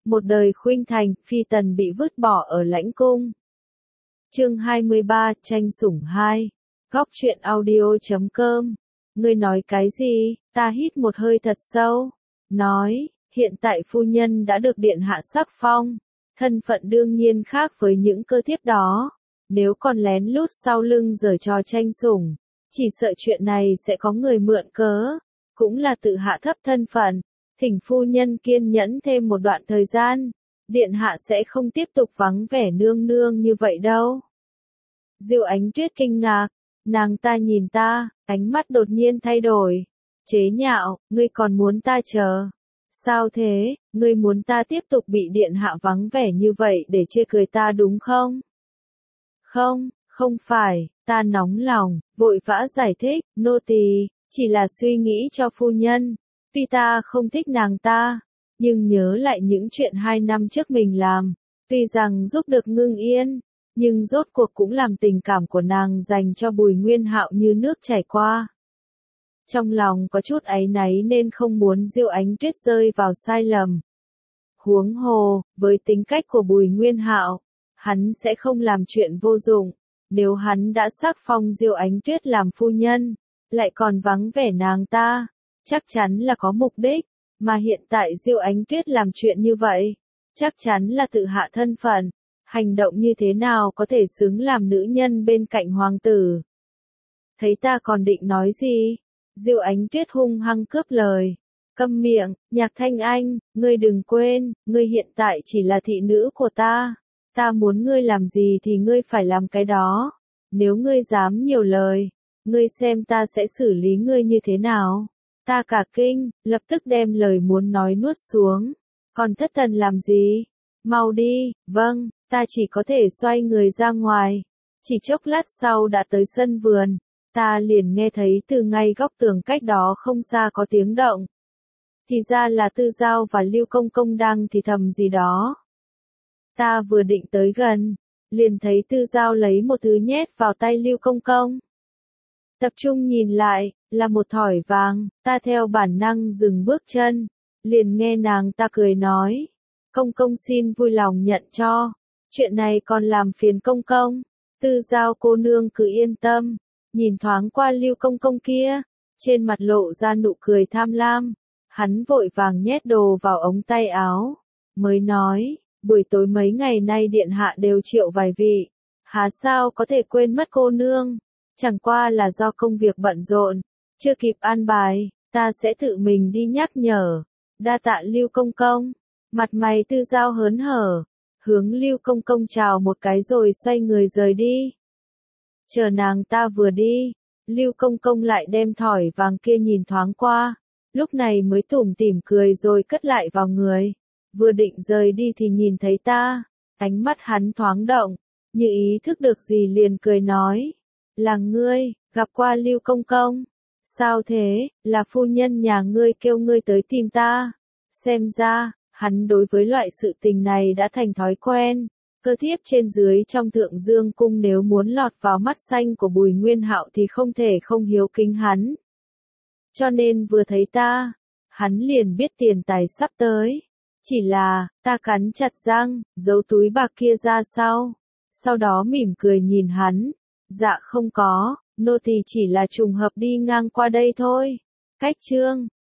một đời khuynh thành, phi tần bị vứt bỏ ở lãnh cung. Chương 23, tranh sủng 2. Góc truyện audio.com. Ngươi nói cái gì? Ta hít một hơi thật sâu. Nói, hiện tại phu nhân đã được điện hạ sắc phong. Thân phận đương nhiên khác với những cơ thiếp đó. Nếu còn lén lút sau lưng giở trò tranh sủng, chỉ sợ chuyện này sẽ có người mượn cớ. Cũng là tự hạ thấp thân phận. Thỉnh phu nhân kiên nhẫn thêm một đoạn thời gian. Điện hạ sẽ không tiếp tục vắng vẻ nương nương như vậy đâu. Diêu Ánh Tuyết kinh ngạc. Nàng ta nhìn ta, ánh mắt đột nhiên thay đổi. Chế nhạo, ngươi còn muốn ta chờ. Sao thế, ngươi muốn ta tiếp tục bị điện hạ vắng vẻ như vậy để chê cười ta đúng không? Không phải, ta nóng lòng, vội vã giải thích, nô tỳ chỉ là suy nghĩ cho phu nhân. Tuy ta không thích nàng ta, nhưng nhớ lại những chuyện 2 năm trước mình làm. Tuy rằng giúp được Ngưng Yên, nhưng rốt cuộc cũng làm tình cảm của nàng dành cho Bùi Nguyên Hạo như nước chảy qua. Trong lòng có chút áy náy nên không muốn Diêu Ánh Tuyết rơi vào sai lầm. Huống hồ, với tính cách của Bùi Nguyên Hạo, hắn sẽ không làm chuyện vô dụng. Nếu hắn đã sắc phong Diêu Ánh Tuyết làm phu nhân, lại còn vắng vẻ nàng ta, chắc chắn là có mục đích. Mà hiện tại Diêu Ánh Tuyết làm chuyện như vậy, chắc chắn là tự hạ thân phận. Hành động như thế nào có thể xứng làm nữ nhân bên cạnh hoàng tử? Thấy ta còn định nói gì? Diêu Ánh Tuyết hung hăng cướp lời. Câm miệng, Nhạc Thanh Anh, ngươi đừng quên, ngươi hiện tại chỉ là thị nữ của ta. Ta muốn ngươi làm gì thì ngươi phải làm cái đó. Nếu ngươi dám nhiều lời, ngươi xem ta sẽ xử lý ngươi như thế nào. Ta cả kinh, lập tức đem lời muốn nói nuốt xuống. Còn thất thần làm gì? Mau đi, vâng. Ta chỉ có thể xoay người ra ngoài. Chỉ chốc lát sau đã tới sân vườn. Ta liền nghe thấy từ ngay góc tường cách đó không xa có tiếng động. Thì ra là Tư Giao và Lưu Công Công đang thì thầm gì đó. Ta vừa định tới gần, liền thấy Tư Giao lấy một thứ nhét vào tay Lưu Công Công. Tập trung nhìn lại, là một thỏi vàng. Ta theo bản năng dừng bước chân, liền nghe nàng ta cười nói. Công công xin vui lòng nhận cho. Chuyện này còn làm phiền công công. Tư Giao cô nương cứ yên tâm. Nhìn thoáng qua Lưu Công Công kia, trên mặt lộ ra nụ cười tham lam. Hắn vội vàng nhét đồ vào ống tay áo, mới nói, buổi tối mấy ngày nay điện hạ đều triệu vài vị. Há sao có thể quên mất cô nương. Chẳng qua là do công việc bận rộn, chưa kịp an bài, ta sẽ tự mình đi nhắc nhở. Đa tạ Lưu Công Công. Mặt mày Tư Giao hớn hở, hướng Lưu Công Công chào một cái rồi xoay người rời đi. Chờ nàng ta vừa đi, Lưu Công Công lại đem thỏi vàng kia nhìn thoáng qua, lúc này mới tủm tỉm cười rồi cất lại vào người. Vừa định rời đi thì nhìn thấy ta, ánh mắt hắn thoáng động, như ý thức được gì liền cười nói, là ngươi, gặp qua Lưu Công Công. Sao thế, là phu nhân nhà ngươi kêu ngươi tới tìm ta. Xem ra, hắn đối với loại sự tình này đã thành thói quen. Cơ thiếp trên dưới trong Thượng Dương cung nếu muốn lọt vào mắt xanh của Bùi Nguyên Hạo thì không thể không hiếu kính hắn. Cho nên vừa thấy ta, hắn liền biết tiền tài sắp tới. Chỉ là, ta cắn chặt răng, giấu túi bạc kia ra sau đó mỉm cười nhìn hắn. Dạ không có, nô tỳ chỉ là trùng hợp đi ngang qua đây thôi. Cách chương